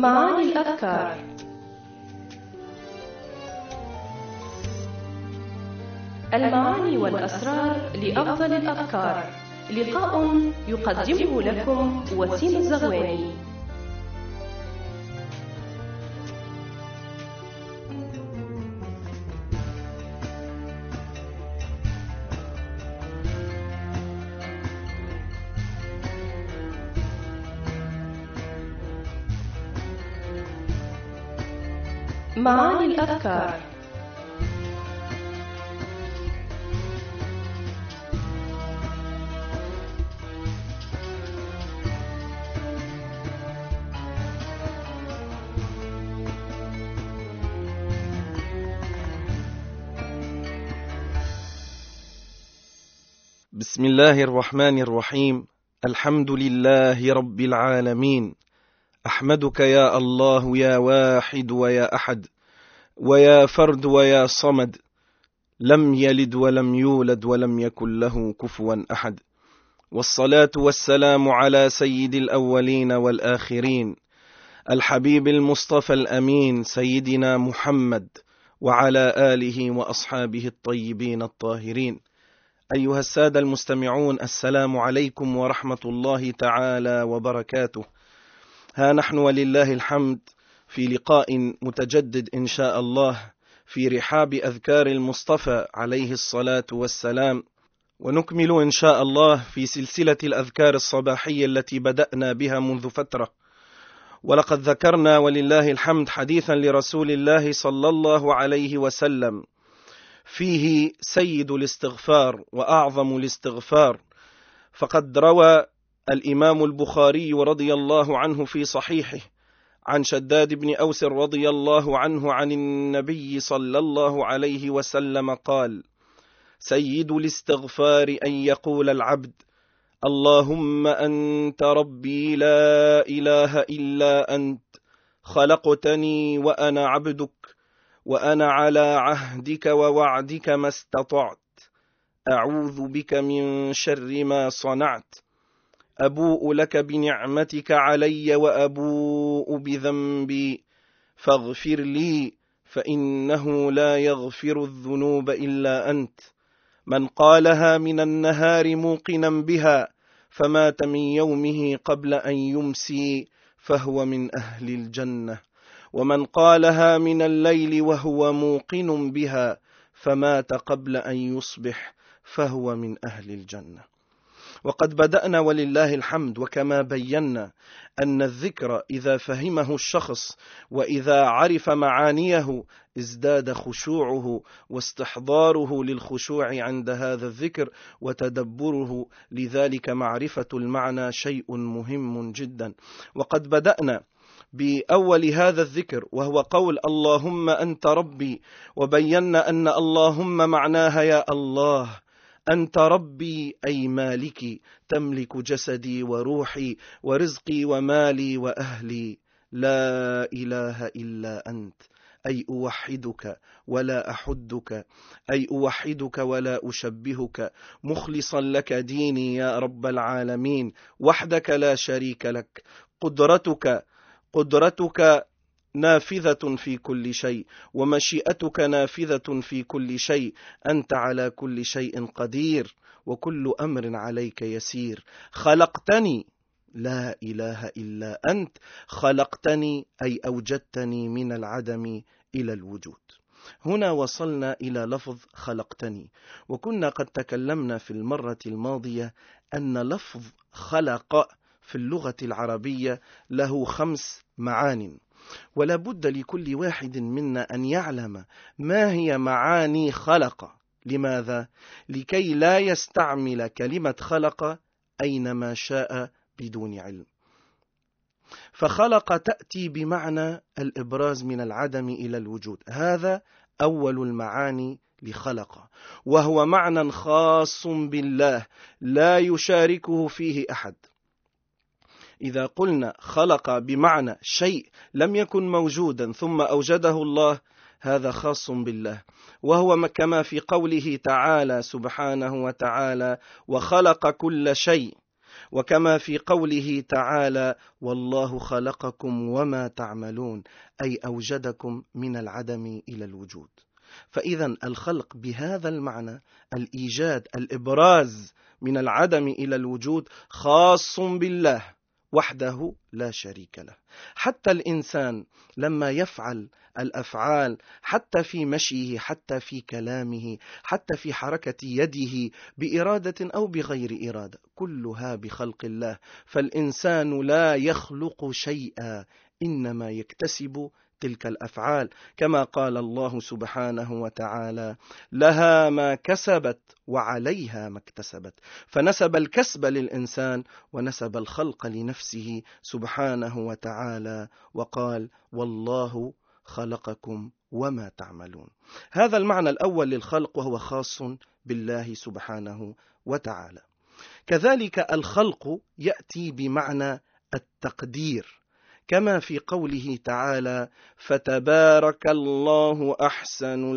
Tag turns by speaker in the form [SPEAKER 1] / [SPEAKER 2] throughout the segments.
[SPEAKER 1] معاني الأفكار. المعاني والأسرار لأفضل الأفكار. لقاء يقدمه لكم وسيم الزغواني. معاني الأفكار.
[SPEAKER 2] بسم الله الرحمن الرحيم. الحمد لله رب العالمين. أحمدك يا الله يا واحد ويا أحد ويا فرد ويا صمد، لم يلد ولم يولد ولم يكن له كفوا أحد. والصلاة والسلام على سيد الأولين والآخرين، الحبيب المصطفى الأمين سيدنا محمد، وعلى آله وأصحابه الطيبين الطاهرين. أيها السادة المستمعون، السلام عليكم ورحمة الله تعالى وبركاته. ها نحن ولله الحمد في لقاء متجدد إن شاء الله في رحاب أذكار المصطفى عليه الصلاة والسلام، ونكمل إن شاء الله في سلسلة الأذكار الصباحية التي بدأنا بها منذ فترة. ولقد ذكرنا ولله الحمد حديثا لرسول الله صلى الله عليه وسلم فيه سيد الاستغفار وأعظم الاستغفار. فقد روى الإمام البخاري رضي الله عنه في صحيحه عن شداد بن أوس رضي الله عنه عن النبي صلى الله عليه وسلم قال: سيد الاستغفار أن يقول العبد: اللهم أنت ربي لا إله إلا أنت، خلقتني وأنا عبدك، وأنا على عهدك ووعدك ما استطعت، أعوذ بك من شر ما صنعت، أبوء لك بنعمتك علي وأبوء بذنبي، فاغفر لي فإنه لا يغفر الذنوب إلا أنت. من قالها من النهار موقنا بها فمات من يومه قبل أن يمسي فهو من أهل الجنة، ومن قالها من الليل وهو موقن بها فمات قبل أن يصبح فهو من أهل الجنة. وقد بدأنا ولله الحمد، وكما بينا أن الذكر إذا فهمه الشخص وإذا عرف معانيه ازداد خشوعه واستحضاره للخشوع عند هذا الذكر وتدبره، لذلك معرفة المعنى شيء مهم جدا. وقد بدأنا بأول هذا الذكر وهو قول اللهم أنت ربي، وبينا أن اللهم معناها يا الله، أنت ربي أي مالكي، تملك جسدي وروحي ورزقي ومالي وأهلي، لا إله إلا أنت، أي أوحدك ولا أحدك، أي أوحدك ولا أشبهك، مخلصا لك ديني يا رب العالمين، وحدك لا شريك لك، قدرتك نافذة في كل شيء، ومشيئتك نافذة في كل شيء، أنت على كل شيء قدير، وكل أمر عليك يسير. خلقتني، لا إله إلا أنت، خلقتني أي أوجدتني من العدم إلى الوجود. هنا وصلنا إلى لفظ خلقتني، وكنا قد تكلمنا في المرة الماضية أن لفظ خلق في اللغة العربية له 5 معان، ولا بد لكل واحد منا أن يعلم ما هي معاني خلق. لماذا؟ لكي لا يستعمل كلمة خلق أينما شاء بدون علم. فخلق تأتي بمعنى الإبراز من العدم إلى الوجود، هذا أول المعاني لخلق، وهو معنى خاص بالله لا يشاركه فيه أحد. إذا قلنا خلق بمعنى شيء لم يكن موجودا ثم أوجده الله، هذا خاص بالله، وهو كما في قوله تعالى سبحانه وتعالى: وخلق كل شيء. وكما في قوله تعالى والله خلقكم وما تعملون، أي أوجدكم من العدم إلى الوجود. فإذا الخلق بهذا المعنى، الإيجاد، الإبراز من العدم إلى الوجود، خاص بالله وحده لا شريك له. حتى الإنسان لما يفعل الأفعال، حتى في مشيه، حتى في كلامه، حتى في حركة يده بإرادة أو بغير إرادة، كلها بخلق الله. فالإنسان لا يخلق شيئا، إنما يكتسب تلك الأفعال، كما قال الله سبحانه وتعالى لها ما كسبت وعليها ما اكتسبت. فنسب الكسب للإنسان ونسب الخلق لنفسه سبحانه وتعالى، وقال والله خلقكم وما تعملون. هذا المعنى الأول للخلق، وهو خاص بالله سبحانه وتعالى. كذلك الخلق يأتي بمعنى التقدير، كما في قوله تعالى فتبارك الله أحسن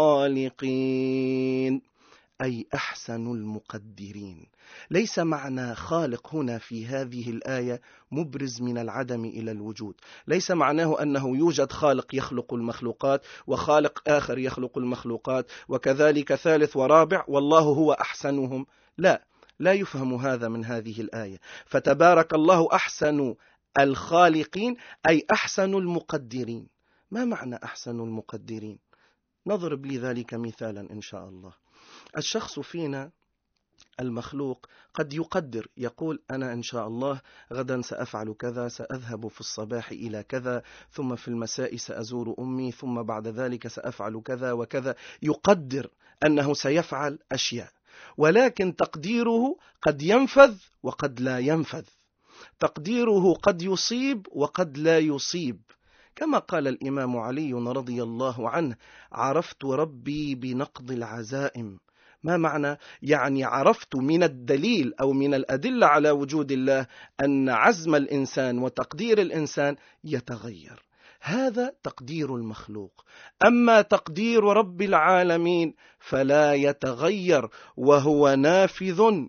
[SPEAKER 2] الخالقين، أي أحسن المقدرين. ليس معنى خالق هنا في هذه الآية مبرز من العدم إلى الوجود، ليس معناه أنه يوجد خالق يخلق المخلوقات وخالق آخر يخلق المخلوقات وكذلك ثالث ورابع والله هو أحسنهم. لا يفهم هذا من هذه الآية. فتبارك الله أحسن الخالقين، أي أحسن المقدرين. ما معنى أحسن المقدرين؟ نضرب لذلك مثالا إن شاء الله. الشخص فينا المخلوق قد يقدر، يقول أنا إن شاء الله غدا سأفعل كذا، سأذهب في الصباح إلى كذا، ثم في المساء سأزور أمي، ثم بعد ذلك سأفعل كذا وكذا. يقدر أنه سيفعل أشياء، ولكن تقديره قد ينفذ وقد لا ينفذ، تقديره قد يصيب وقد لا يصيب. كما قال الإمام علي رضي الله عنه عرفت ربي بنقض العزائم. ما معنى؟ يعني عرفت من الدليل أو من الأدلة على وجود الله أن عزم الإنسان وتقدير الإنسان يتغير. هذا تقدير المخلوق. أما تقدير رب العالمين فلا يتغير، وهو نافذ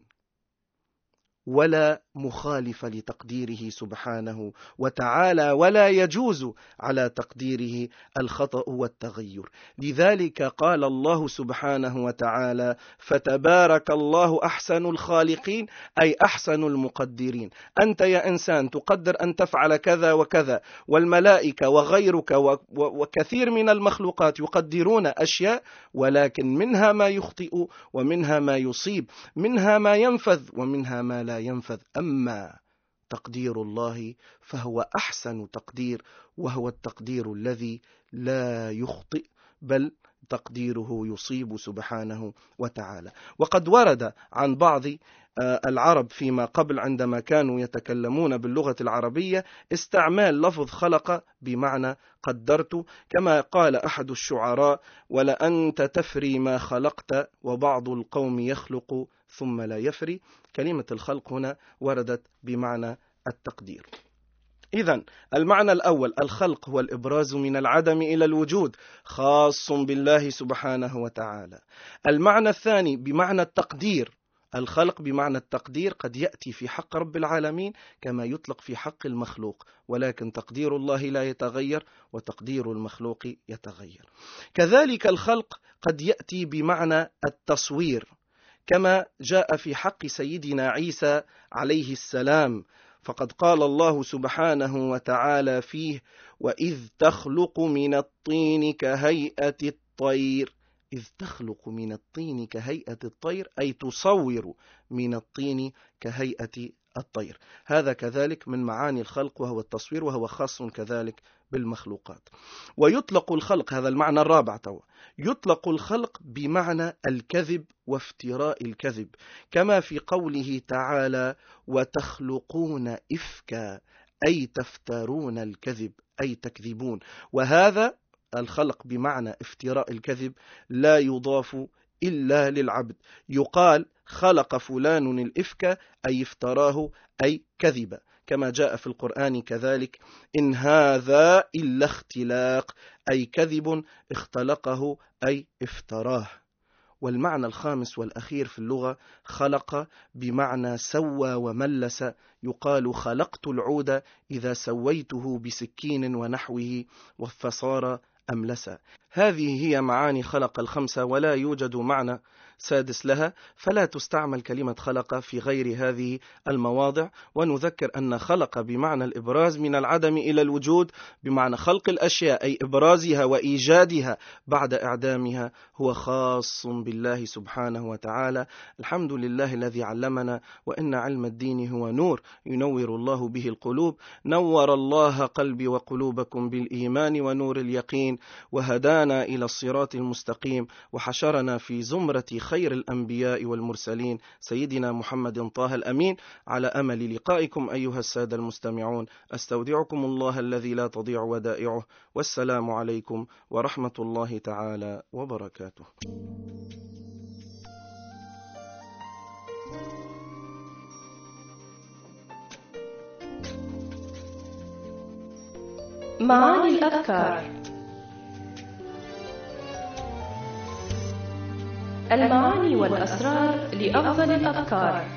[SPEAKER 2] ولا مخالف لتقديره سبحانه وتعالى، ولا يجوز على تقديره الخطأ والتغير. لذلك قال الله سبحانه وتعالى فتبارك الله أحسن الخالقين، أي أحسن المقدرين. أنت يا إنسان تقدر أن تفعل كذا وكذا، والملائكة وغيرك وكثير من المخلوقات يقدرون أشياء، ولكن منها ما يخطئ ومنها ما يصيب، منها ما ينفذ ومنها ما لا ينفذ. أما تقدير الله فهو أحسن تقدير، وهو التقدير الذي لا يخطئ، بل تقديره يصيب سبحانه وتعالى. وقد ورد عن بعض العرب فيما قبل عندما كانوا يتكلمون باللغة العربية استعمال لفظ خلق بمعنى قدرت، كما قال أحد الشعراء ولأنت تفري ما خلقت وبعض القوم يخلق ثم لا يفري. كلمة الخلق هنا وردت بمعنى التقدير. إذن المعنى الأول الخلق هو الإبراز من العدم إلى الوجود، خاص بالله سبحانه وتعالى. المعنى الثاني بمعنى التقدير، الخلق بمعنى التقدير قد يأتي في حق رب العالمين كما يطلق في حق المخلوق، ولكن تقدير الله لا يتغير وتقدير المخلوق يتغير. كذلك الخلق قد يأتي بمعنى التصوير، كما جاء في حق سيدنا عيسى عليه السلام، فقد قال الله سبحانه وتعالى فيه وإذ تخلق من الطين كهيئة الطير. إذ تخلق من الطين كهيئة الطير، أي تصور من الطين كهيئة الطير. هذا كذلك من معاني الخلق وهو التصوير، وهو خاص كذلك بالمخلوقات. ويطلق الخلق، هذا المعنى الرابع يطلق الخلق بمعنى الكذب وافتراء الكذب، كما في قوله تعالى وتخلقون إفكا، أي تفترون الكذب، أي تكذبون. وهذا الخلق بمعنى افتراء الكذب لا يضاف إلا للعبد. يقال خلق فلان الإفك، أي افتراه، أي كذب، كما جاء في القرآن كذلك إن هذا إلا اختلاق، أي كذب اختلقه، أي افتراه. والمعنى الخامس والأخير في اللغة خلق بمعنى سوى وملس، يقال خلقت العود إذا سويته بسكين ونحوه فصار أملسا. هذه هي معاني خلق الخمسة، ولا يوجد معنى سادس لها، فلا تستعمل كلمة خلق في غير هذه المواضع. ونذكر أن خلق بمعنى الإبراز من العدم إلى الوجود، بمعنى خلق الأشياء أي إبرازها وإيجادها بعد إعدامها، هو خاص بالله سبحانه وتعالى. الحمد لله الذي علمنا، وإن علم الدين هو نور ينور الله به القلوب. نور الله قلبي وقلوبكم بالإيمان ونور اليقين، وهدانا إلى الصراط المستقيم، وحشرنا في زمرة خير الأنبياء والمرسلين سيدنا محمد طه الأمين. على أمل لقائكم أيها السادة المستمعون، أستودعكم الله الذي لا تضيع ودائعه، والسلام عليكم ورحمة الله تعالى وبركاته.
[SPEAKER 1] معاني الأذكار. المعاني والأسرار لأفضل الأذكار.